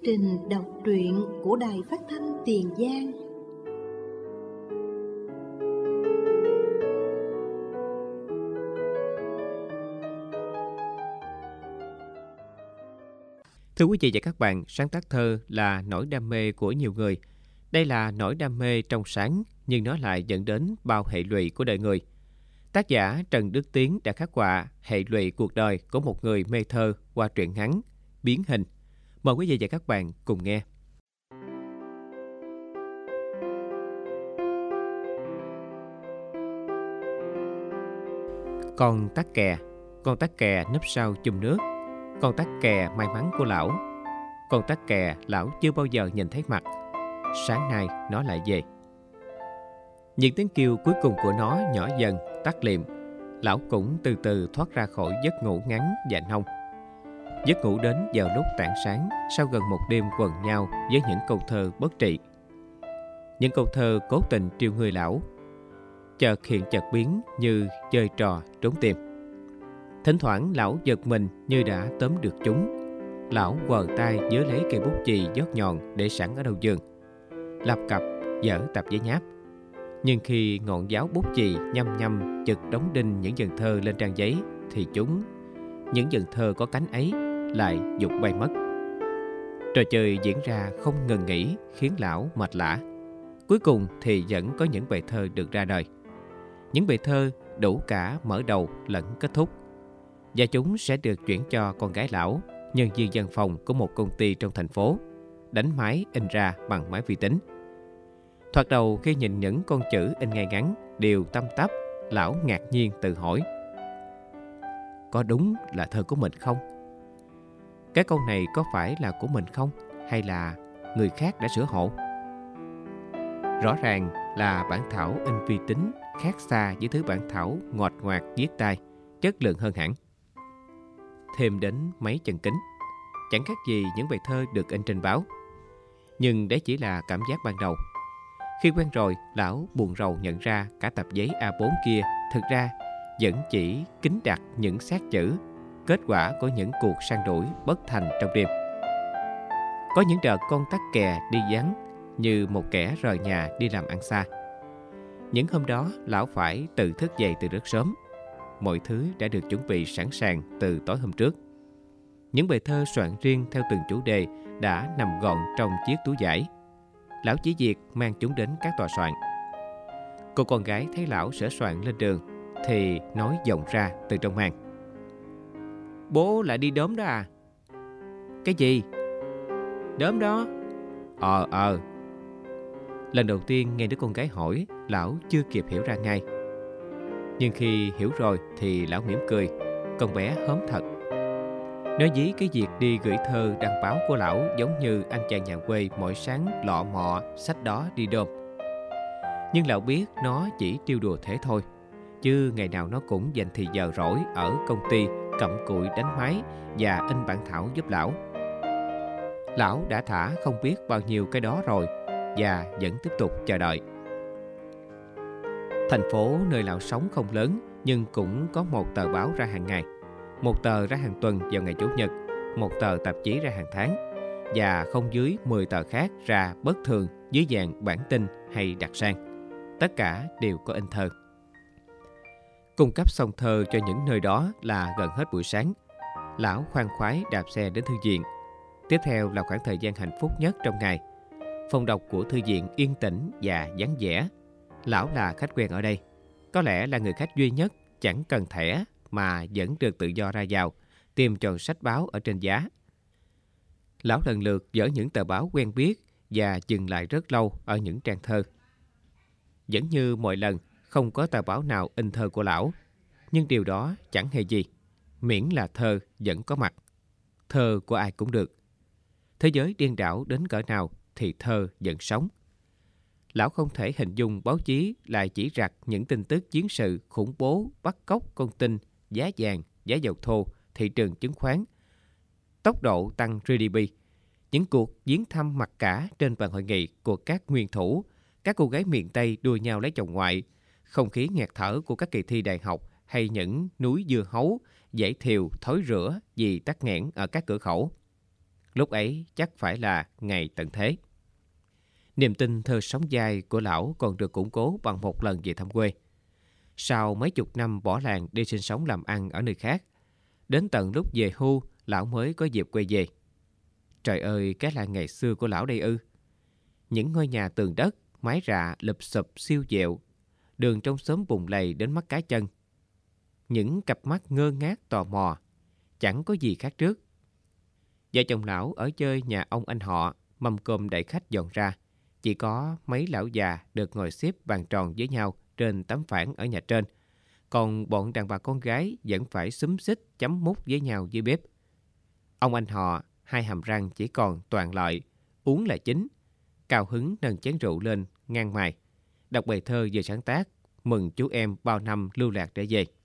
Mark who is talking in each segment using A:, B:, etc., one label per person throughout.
A: trình đọc truyện của Đài Phát thanh Tiền Giang.
B: Thưa quý vị và các bạn, sáng tác thơ là nỗi đam mê của nhiều người. Đây là nỗi đam mê trong sáng, nhưng nó lại dẫn đến bao hệ lụy của đời người. Tác giả Trần Đức Tiến đã khắc họa hệ lụy cuộc đời của một người mê thơ qua truyện ngắn Biến Hình. Mời quý vị và các bạn cùng nghe. Con tắc kè núp sau chum nước. Con tắc kè may mắn của lão. Con tắc kè lão chưa bao giờ nhìn thấy mặt. Sáng nay nó lại về. Những tiếng kêu cuối cùng của nó nhỏ dần, tắt liệm. Lão cũng từ từ thoát ra khỏi giấc ngủ ngắn và nông. Giấc ngủ đến vào lúc tảng sáng, sau gần một đêm quần nhau với những câu thơ bất trị. Những câu thơ cố tình trêu người lão, chợt hiện chợt biến như chơi trò trốn tìm. Thỉnh thoảng lão giật mình như đã tóm được chúng. Lão quờ tay nhớ lấy cây bút chì giót nhọn để sẵn ở đầu giường, lập cập dở tập giấy nháp. Nhưng khi ngọn giáo bút chì nhăm nhăm chực đóng đinh những dần thơ lên trang giấy, thì những dần thơ có cánh ấy lại dục bay mất. Trò chơi diễn ra không ngừng nghỉ khiến lão mệt lả. Cuối cùng thì vẫn có những bài thơ được ra đời. Những bài thơ đủ cả mở đầu lẫn kết thúc. Và chúng sẽ được chuyển cho con gái lão, nhân viên văn phòng của một công ty trong thành phố, đánh máy in ra bằng máy vi tính. Thoạt đầu khi nhìn những con chữ in ngay ngắn đều tăm tắp, lão ngạc nhiên tự hỏi: có đúng là thơ của mình không? Cái câu này có phải là của mình không? Hay là người khác đã sửa hộ? Rõ ràng là bản thảo in vi tính khác xa với thứ bản thảo ngọt ngoạc viết tay, chất lượng hơn hẳn. Thêm đến mấy chân kính, chẳng khác gì những bài thơ được in trên báo. Nhưng đấy chỉ là cảm giác ban đầu. Khi quen rồi, lão buồn rầu nhận ra cả tập giấy A4 kia thực ra vẫn chỉ kín đặt những xác chữ, kết quả của những cuộc săn đuổi bất thành trong đêm. Có những đợt con tắc kè đi vắng như một kẻ rời nhà đi làm ăn xa. Những hôm đó lão phải tự thức dậy từ rất sớm. Mọi thứ đã được chuẩn bị sẵn sàng từ tối hôm trước. Những bài thơ soạn riêng theo từng chủ đề đã nằm gọn trong chiếc túi vải. Lão chỉ việc mang chúng đến các tòa soạn. Cô con gái thấy lão sửa soạn lên đường thì nói vọng ra từ trong màn: bố lại đi đốm đó à? Cái gì? Đốm đó? Lần đầu tiên nghe đứa con gái hỏi, lão chưa kịp hiểu ra ngay. Nhưng khi hiểu rồi thì lão mỉm cười. Con bé hớm thật. Nói dí cái việc đi gửi thơ đăng báo của lão giống như anh chàng nhà quê mỗi sáng lọ mọ xách đó đi đôm. Nhưng lão biết nó chỉ trêu đùa thế thôi, chứ ngày nào nó cũng dành thì giờ rỗi ở công ty cặm cụi đánh máy và in bản thảo giúp lão. Lão đã thả không biết bao nhiêu cái đó rồi và vẫn tiếp tục chờ đợi. Thành phố nơi lão sống không lớn, nhưng cũng có một tờ báo ra hàng ngày, một tờ ra hàng tuần vào ngày Chủ nhật, một tờ tạp chí ra hàng tháng, và không dưới 10 tờ khác ra bất thường dưới dạng bản tin hay đặc sản. Tất cả đều có in thơ. Cung cấp xong thơ cho những nơi đó là gần hết buổi sáng. Lão khoan khoái đạp xe đến thư viện. Tiếp theo là khoảng thời gian hạnh phúc nhất trong ngày. Phòng đọc của thư viện yên tĩnh và vắng vẻ. Lão là khách quen ở đây. Có lẽ là người khách duy nhất chẳng cần thẻ mà vẫn được tự do ra vào, tìm chọn sách báo ở trên giá. Lão lần lượt dỡ những tờ báo quen biết và dừng lại rất lâu ở những trang thơ. Vẫn như mọi lần, không có tờ báo nào in thơ của lão. Nhưng điều đó chẳng hề gì, miễn là thơ vẫn có mặt. Thơ của ai cũng được. Thế giới điên đảo đến cỡ nào thì thơ vẫn sống. Lão không thể hình dung báo chí lại chỉ rặt những tin tức chiến sự, khủng bố, bắt cóc con tin, giá vàng, giá dầu thô, thị trường chứng khoán, tốc độ tăng GDP, những cuộc viếng thăm mặc cả trên bàn hội nghị của các nguyên thủ, các cô gái miền Tây đua nhau lấy chồng ngoại, không khí nghẹt thở của các kỳ thi đại học hay những núi dưa hấu, dãy thiều thối rữa vì tắc nghẽn ở các cửa khẩu. Lúc ấy chắc phải là ngày tận thế. Niềm tin thơ sống dai của lão còn được củng cố bằng một lần về thăm quê. Sau mấy chục năm bỏ làng đi sinh sống làm ăn ở nơi khác, đến tận lúc về hưu, lão mới có dịp quay về. Trời ơi, cái làng ngày xưa của lão đây ư. Những ngôi nhà tường đất, mái rạ lụp xụp siêu dẹo, đường trong xóm bùn lầy đến mắt cá chân. Những cặp mắt ngơ ngác tò mò, chẳng có gì khác trước. Vợ chồng lão ở chơi nhà ông anh họ, mâm cơm đẩy khách dọn ra. Chỉ có mấy lão già được ngồi xếp bàn tròn với nhau trên tấm phản ở nhà trên. Còn bọn đàn bà con gái vẫn phải xúm xít chấm mút với nhau dưới bếp. Ông anh họ, hai hàm răng chỉ còn toàn lợi, uống là chính. Cao hứng nâng chén rượu lên, ngang mài. Đọc bài thơ vừa sáng tác, mừng chú em bao năm lưu lạc trở về.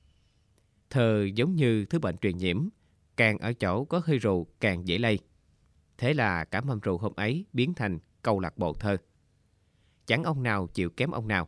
B: Thơ giống như thứ bệnh truyền nhiễm, càng ở chỗ có hơi rượu càng dễ lây. Thế là cả mâm rượu hôm ấy biến thành câu lạc bộ thơ. Chẳng ông nào chịu kém ông nào.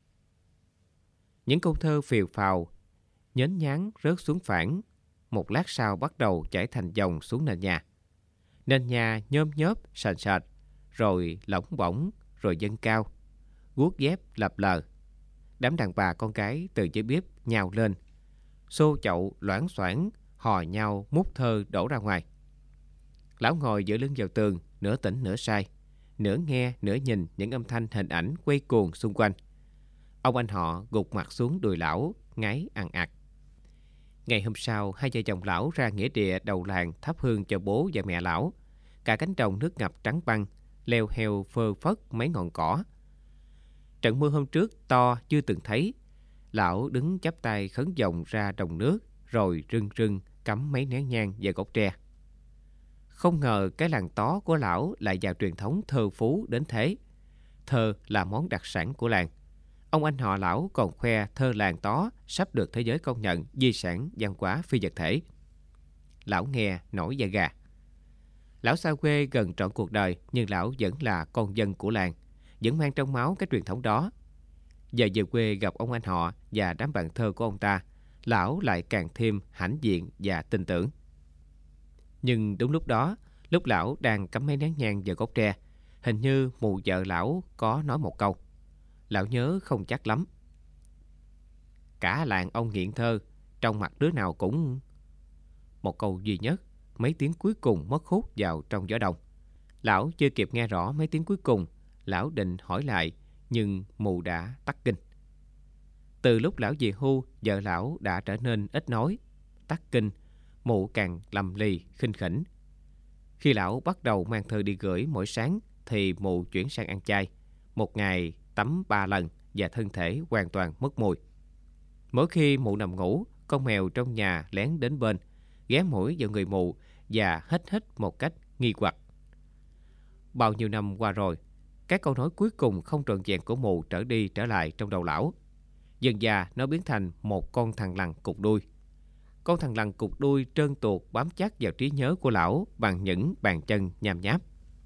B: Những câu thơ phìu phào, nhến nháng rớt xuống phản, một lát sau bắt đầu chảy thành dòng xuống nền nhà. Nền nhà nhôm nhớp, sền sệt, rồi lỏng bổng, rồi dâng cao, guốc dép lập lờ. Đám đàn bà con gái từ dưới bếp nhào lên, xô chậu loảng xoảng, hò nhau mút thơ đổ ra ngoài. Lão ngồi dựa lưng vào tường, nửa tỉnh nửa say, nửa nghe nửa nhìn những âm thanh hình ảnh quay cuồng xung quanh. Ông anh họ gục mặt xuống đùi lão, ngáy ằn ặc. Ngày hôm sau, hai vợ chồng lão ra nghĩa địa đầu làng thắp hương cho bố và mẹ lão. Cả cánh đồng nước ngập trắng băng, leo heo phơ phất mấy ngọn cỏ. Trận mưa hôm trước to chưa từng thấy. Lão đứng chắp tay khấn vọng ra đồng nước, rồi rưng rưng cắm mấy nén nhang vào gốc tre. Không ngờ cái làng tó của lão lại vào truyền thống thơ phú đến thế. Thơ là món đặc sản của làng. Ông anh họ lão còn khoe thơ làng tó sắp được thế giới công nhận di sản văn hóa phi vật thể. Lão nghe nổi da gà. Lão xa quê gần trọn cuộc đời, nhưng lão vẫn là con dân của làng, vẫn mang trong máu cái truyền thống đó. Giờ về quê gặp ông anh họ và đám bạn thơ của ông ta, lão lại càng thêm hãnh diện và tin tưởng. Nhưng đúng lúc đó, lúc lão đang cắm mấy nén nhang vào gốc tre, hình như mụ vợ lão có nói một câu. Lão nhớ không chắc lắm. Cả làng ông nghiện thơ, trong mặt đứa nào cũng... Một câu duy nhất, mấy tiếng cuối cùng mất hút vào trong gió đông. Lão chưa kịp nghe rõ mấy tiếng cuối cùng, lão định hỏi lại, nhưng mụ đã tắt kinh. Từ lúc lão về hưu, vợ lão đã trở nên ít nói. Tắt kinh, mụ càng lầm lì, khinh khỉnh. Khi lão bắt đầu mang thơ đi gửi mỗi sáng, thì mụ chuyển sang ăn chay. Một ngày tắm 3 lần và thân thể hoàn toàn mất mùi. Mỗi khi mụ nằm ngủ, con mèo trong nhà lén đến bên, ghé mũi vào người mụ và hít một cách nghi hoặc. Bao nhiêu năm qua rồi, các câu nói cuối cùng không trọn vẹn của mụ trở đi trở lại trong đầu lão. Dần dà nó biến thành một con thằn lằn cụt đuôi. Con thằn lằn cụt đuôi trơn tuột bám chắc vào trí nhớ của lão bằng những bàn chân nham nháp.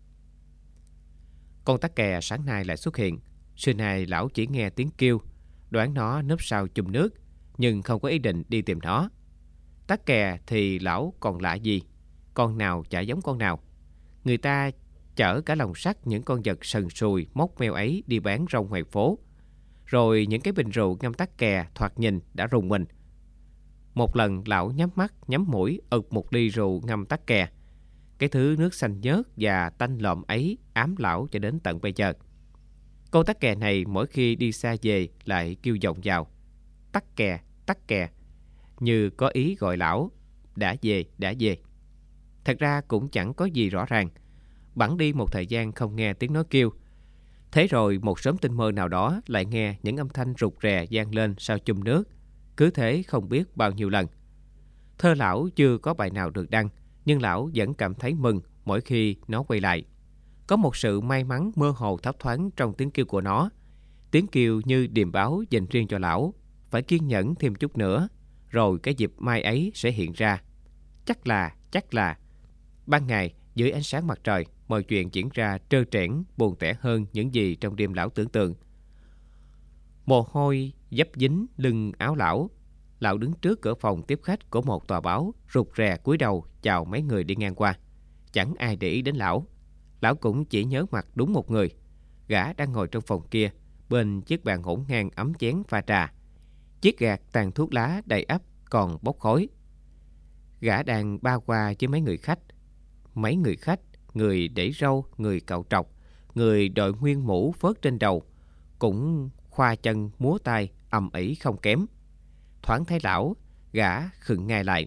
B: Con tắc kè sáng nay lại xuất hiện. Xưa nay lão chỉ nghe tiếng kêu, đoán nó núp sau chùm nước, nhưng không có ý định đi tìm nó. Tắc kè thì lão còn lạ gì, con nào chả giống con nào. Người ta chở cả lồng sắt những con vật sần sùi móc meo ấy đi bán rong ngoài phố. Rồi những cái bình rượu ngâm tắc kè thoạt nhìn đã rùng mình. Một lần lão nhắm mắt nhắm mũi ực một ly rượu ngâm tắc kè. Cái thứ nước xanh nhớt và tanh lợm ấy ám lão cho đến tận bây giờ. Con tắc kè này mỗi khi đi xa về lại kêu vọng vào. Tắc kè, như có ý gọi lão, đã về. Thật ra cũng chẳng có gì rõ ràng. Bẵng đi một thời gian không nghe tiếng nói kêu. Thế rồi một sớm tinh mơ nào đó lại nghe những âm thanh rụt rè vang lên sau chum nước. Cứ thế không biết bao nhiêu lần. Thơ lão chưa có bài nào được đăng, nhưng lão vẫn cảm thấy mừng mỗi khi nó quay lại. Có một sự may mắn mơ hồ thấp thoáng trong tiếng kêu của nó. Tiếng kêu như điềm báo dành riêng cho lão. Phải kiên nhẫn thêm chút nữa, rồi cái dịp mai ấy sẽ hiện ra. Chắc là. Ban ngày, dưới ánh sáng mặt trời, mọi chuyện diễn ra trơ trẽn, buồn tẻ hơn những gì trong đêm lão tưởng tượng. Mồ hôi dấp dính lưng áo lão. Lão đứng trước cửa phòng tiếp khách của một tòa báo, rụt rè cúi đầu chào mấy người đi ngang qua. chẳng ai để ý đến lão. Lão cũng chỉ nhớ mặt đúng một người. Gã đang ngồi trong phòng kia, bên chiếc bàn hỗn ngang ấm chén pha trà. Chiếc gạt tàn thuốc lá đầy ắp còn bốc khói. Gã đang ba qua với mấy người khách. Mấy người khách, người để râu, người cạo trọc, người đội nguyên mũ phớt trên đầu, cũng khoa chân múa tay ầm ĩ không kém. Thoáng thấy lão, gã khựng ngay lại.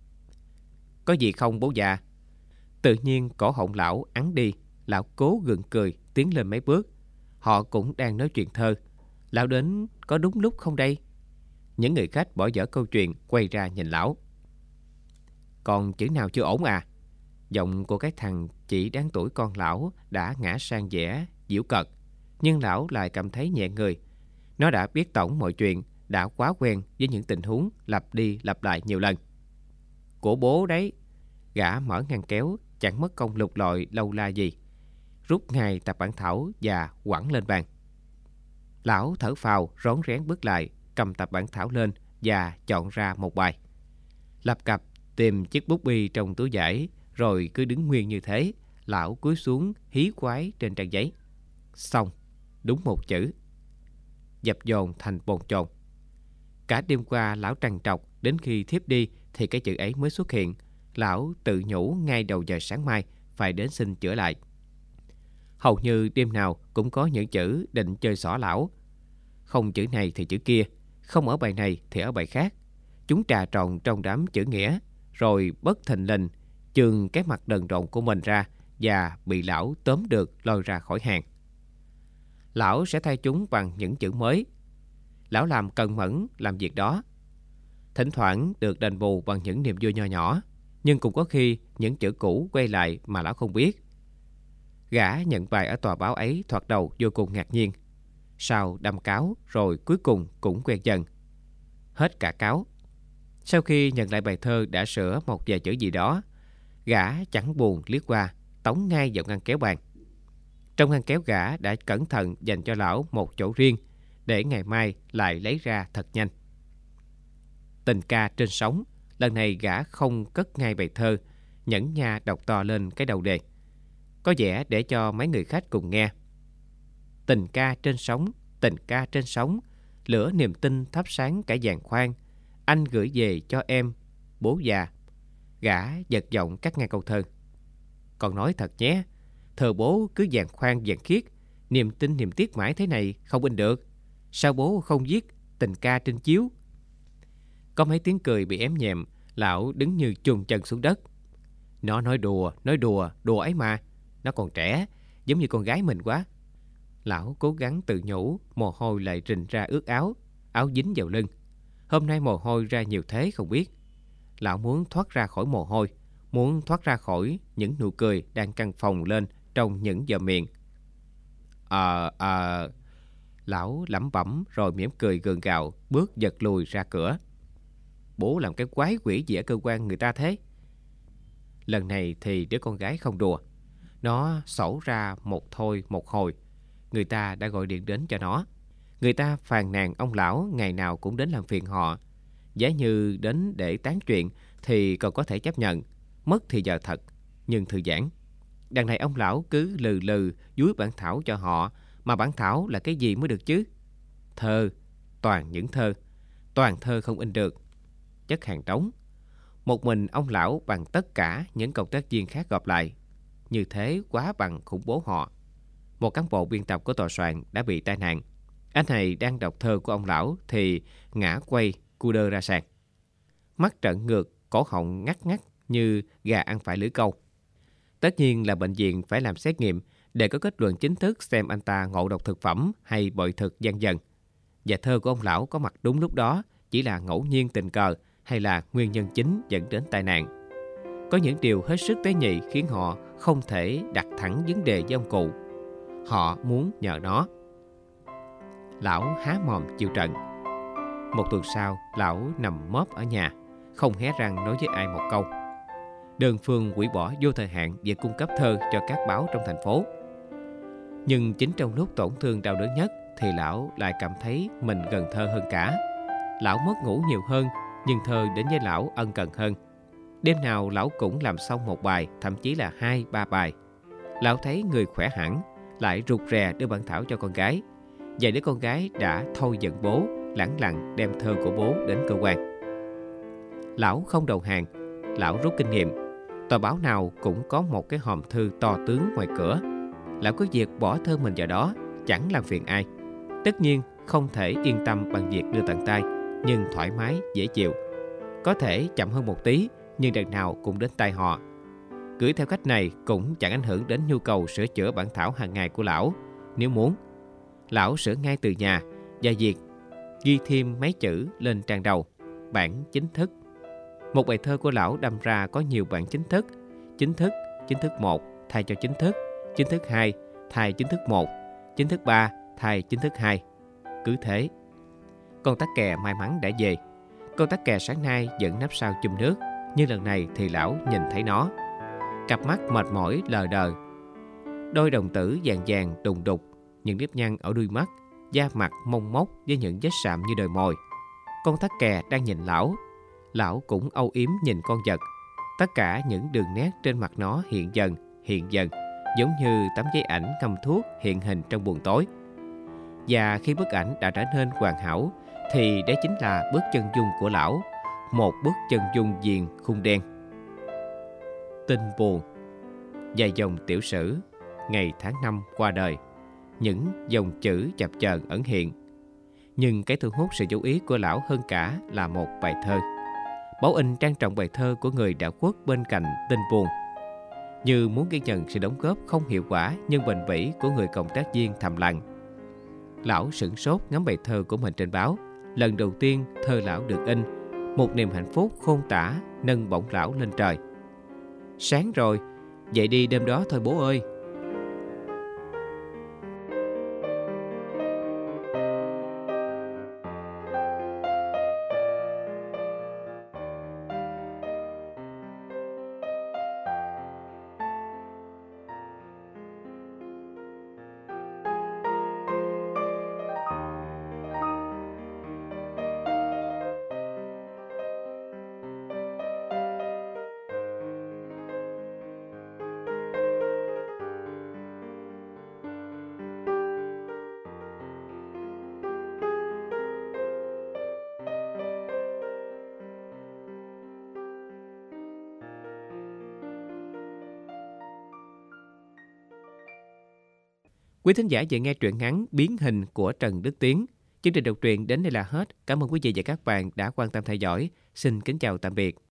B: Có gì không bố già? Tự nhiên cổ họng lão ắng đi. Lão cố gượng cười tiến lên mấy bước. Họ cũng đang nói chuyện thơ. Lão đến có đúng lúc không đây? Những người khách bỏ dở câu chuyện, quay ra nhìn lão. Còn chữ nào chưa ổn à? Giọng của cái thằng chỉ đáng tuổi con lão đã ngã sang vẻ giễu cợt. Nhưng lão lại cảm thấy nhẹ người. Nó đã biết tổng mọi chuyện, đã quá quen với những tình huống lặp đi lặp lại nhiều lần. Của bố đấy. Gã mở ngăn kéo, chẳng mất công lục lọi lâu la gì. Rút ngay tập bản thảo và quẳng lên bàn. Lão thở phào, rón rén bước lại, cầm tập bản thảo lên và chọn ra một bài. Lập cập tìm chiếc bút bi trong túi vải, rồi cứ đứng nguyên như thế. Lão cúi xuống hí quái trên trang giấy. Xong, đúng một chữ. Dập dồn thành bồn chồn. Cả đêm qua lão trằn trọc, đến khi thiếp đi thì cái chữ ấy mới xuất hiện. Lão tự nhủ ngay đầu giờ sáng mai phải đến xin chữa lại. Hầu như đêm nào cũng có những chữ định chơi xỏ lão. Không chữ này thì chữ kia, không ở bài này thì ở bài khác. Chúng trà trộn trong đám chữ nghĩa, rồi bất thình lình chường cái mặt đần độn của mình ra và bị lão tóm được lôi ra khỏi hàng. Lão sẽ thay chúng bằng những chữ mới. Lão làm cần mẫn làm việc đó. Thỉnh thoảng được đền bù bằng những niềm vui nho nhỏ, nhưng cũng có khi những chữ cũ quay lại mà lão không biết. Gã nhận bài ở tòa báo ấy thoạt đầu vô cùng ngạc nhiên. Sau đâm cáo, rồi cuối cùng cũng quen dần. Hết cả cáo. Sau khi nhận lại bài thơ đã sửa một vài chữ gì đó, gã chẳng buồn liếc qua, tống ngay vào ngăn kéo bàn. Trong ngăn kéo gã đã cẩn thận dành cho lão một chỗ riêng, để ngày mai lại lấy ra thật nhanh. Tình ca trên sóng. Lần này gã không cất ngay bài thơ, nhẫn nha đọc to lên cái đầu đề. Có vẻ để cho mấy người khách cùng nghe. Tình ca trên sóng, tình ca trên sóng, lửa niềm tin thắp sáng cả giàn khoan. Anh gửi về cho em, bố già. Gã giật giọng cắt ngang câu thơ. Còn nói thật nhé, thơ bố cứ giàn khoan giàn khiết, niềm tin niềm tiếc mãi thế này không in được. Sao bố không viết tình ca trên chiếu? Có mấy tiếng cười bị ém nhẹm. Lão đứng như chôn chân xuống đất. Nó nói đùa, đùa ấy mà. Nó còn trẻ, giống như con gái mình quá. Lão cố gắng tự nhủ, mồ hôi lại rình ra ướt áo, áo dính vào lưng. Hôm nay mồ hôi ra nhiều thế không biết. Lão muốn thoát ra khỏi mồ hôi, muốn thoát ra khỏi những nụ cười đang căng phồng lên trong những giờ miệng. Lão lẩm bẩm rồi mỉm cười gượng gạo, bước giật lùi ra cửa. Bố làm cái quái quỷ gì ở cơ quan người ta thế? Lần này thì đứa con gái không đùa. Nó xẩu ra một thôi một hồi. Người ta đã gọi điện đến cho nó. Người ta phàn nàn ông lão ngày nào cũng đến làm phiền họ. Giá như đến để tán chuyện thì còn có thể chấp nhận, mất thì giờ thật, nhưng thư giãn. Đằng này ông lão cứ lừ lừ dúi bản thảo cho họ. Mà bản thảo là cái gì mới được chứ? Thơ, toàn những thơ. Toàn thơ không in được, chất hàng trống. Một mình ông lão bằng tất cả những cộng tác viên khác gộp lại. Như thế quá bằng khủng bố họ. Một cán bộ biên tập của tòa soạn đã bị tai nạn. Anh này đang đọc thơ của ông lão thì ngã quay cu đơ ra sàn. Mắt trợn ngược, cổ họng ngắt ngắt như gà ăn phải lưỡi câu. Tất nhiên là bệnh viện phải làm xét nghiệm để có kết luận chính thức xem anh ta ngộ độc thực phẩm hay bội thực vân vân. Và thơ của ông lão có mặt đúng lúc đó chỉ là ngẫu nhiên tình cờ hay là nguyên nhân chính dẫn đến tai nạn. Có những điều hết sức tế nhị khiến họ không thể đặt thẳng vấn đề với ông cụ. Họ muốn nhờ nó. Lão há mồm chịu trận. Một tuần sau, lão nằm móp ở nhà, không hé răng nói với ai một câu. Đơn phương hủy bỏ vô thời hạn việc cung cấp thơ cho các báo trong thành phố. Nhưng chính trong lúc tổn thương đau đớn nhất thì lão lại cảm thấy mình gần thơ hơn cả. Lão mất ngủ nhiều hơn, nhưng thơ đến với lão ân cần hơn. Đêm nào lão cũng làm xong một bài, thậm chí là 2-3 bài. Lão thấy người khỏe hẳn, lại rụt rè đưa bản thảo cho con gái. Vài đứa con gái đã thôi giận bố, lẳng lặng đem thơ của bố đến cơ quan. Lão không đầu hàng, lão rút kinh nghiệm. Tờ báo nào cũng có một cái hòm thư to tướng ngoài cửa. Lão cứ việc bỏ thơ mình vào đó, chẳng làm phiền ai. Tất nhiên không thể yên tâm bằng việc đưa tận tay, nhưng thoải mái, dễ chịu. Có thể chậm hơn một tí, nhưng đằng nào cũng đến tay họ. Gửi theo cách này cũng chẳng ảnh hưởng đến nhu cầu sửa chữa bản thảo hàng ngày của lão. Nếu muốn, lão sửa ngay từ nhà và việc ghi thêm mấy chữ lên trang đầu, bản chính thức. Một bài thơ của lão đâm ra có nhiều bản chính thức. Chính thức 1 thay cho chính thức 2 thay chính thức 1, chính thức 3 thay chính thức 2. Cứ thế. Con tắc kè may mắn đã về. Con tắc kè sáng nay vẫn nấp sau chum nước, nhưng lần này thì lão nhìn thấy nó. Cặp mắt mệt mỏi lờ đờ, đôi đồng tử vàng vàng đùng đục, những nếp nhăn ở đuôi mắt, da mặt mông mốc với những vết sạm như đồi mồi. Con tắc kè đang nhìn lão. Lão cũng âu yếm nhìn con vật. Tất cả những đường nét trên mặt nó hiện dần, giống như tấm giấy ảnh ngâm thuốc hiện hình trong buồng tối. Và khi bức ảnh đã trở nên hoàn hảo, thì đấy chính là bức chân dung của lão, một bức chân dung viền khung đen. Tin buồn. Vài dòng tiểu sử, ngày tháng năm qua đời, những dòng chữ chập chờn ẩn hiện. Nhưng cái thu hút sự chú ý của lão hơn cả là một bài thơ. Báo in trang trọng bài thơ của người đã khuất bên cạnh tin buồn, như muốn ghi nhận sự đóng góp không hiệu quả nhưng bền bỉ của người cộng tác viên thầm lặng. Lão sửng sốt ngắm bài thơ của mình trên báo. Lần đầu tiên thơ lão được in, một niềm hạnh phúc khôn tả nâng bổng lão lên trời. Sáng rồi, dậy đi đêm đó thôi bố ơi. Quý thính giả vừa nghe truyện ngắn Biến hình của Trần Đức Tiến. Chương trình đọc truyện đến đây là hết. Cảm ơn quý vị và các bạn đã quan tâm theo dõi. Xin kính chào tạm biệt.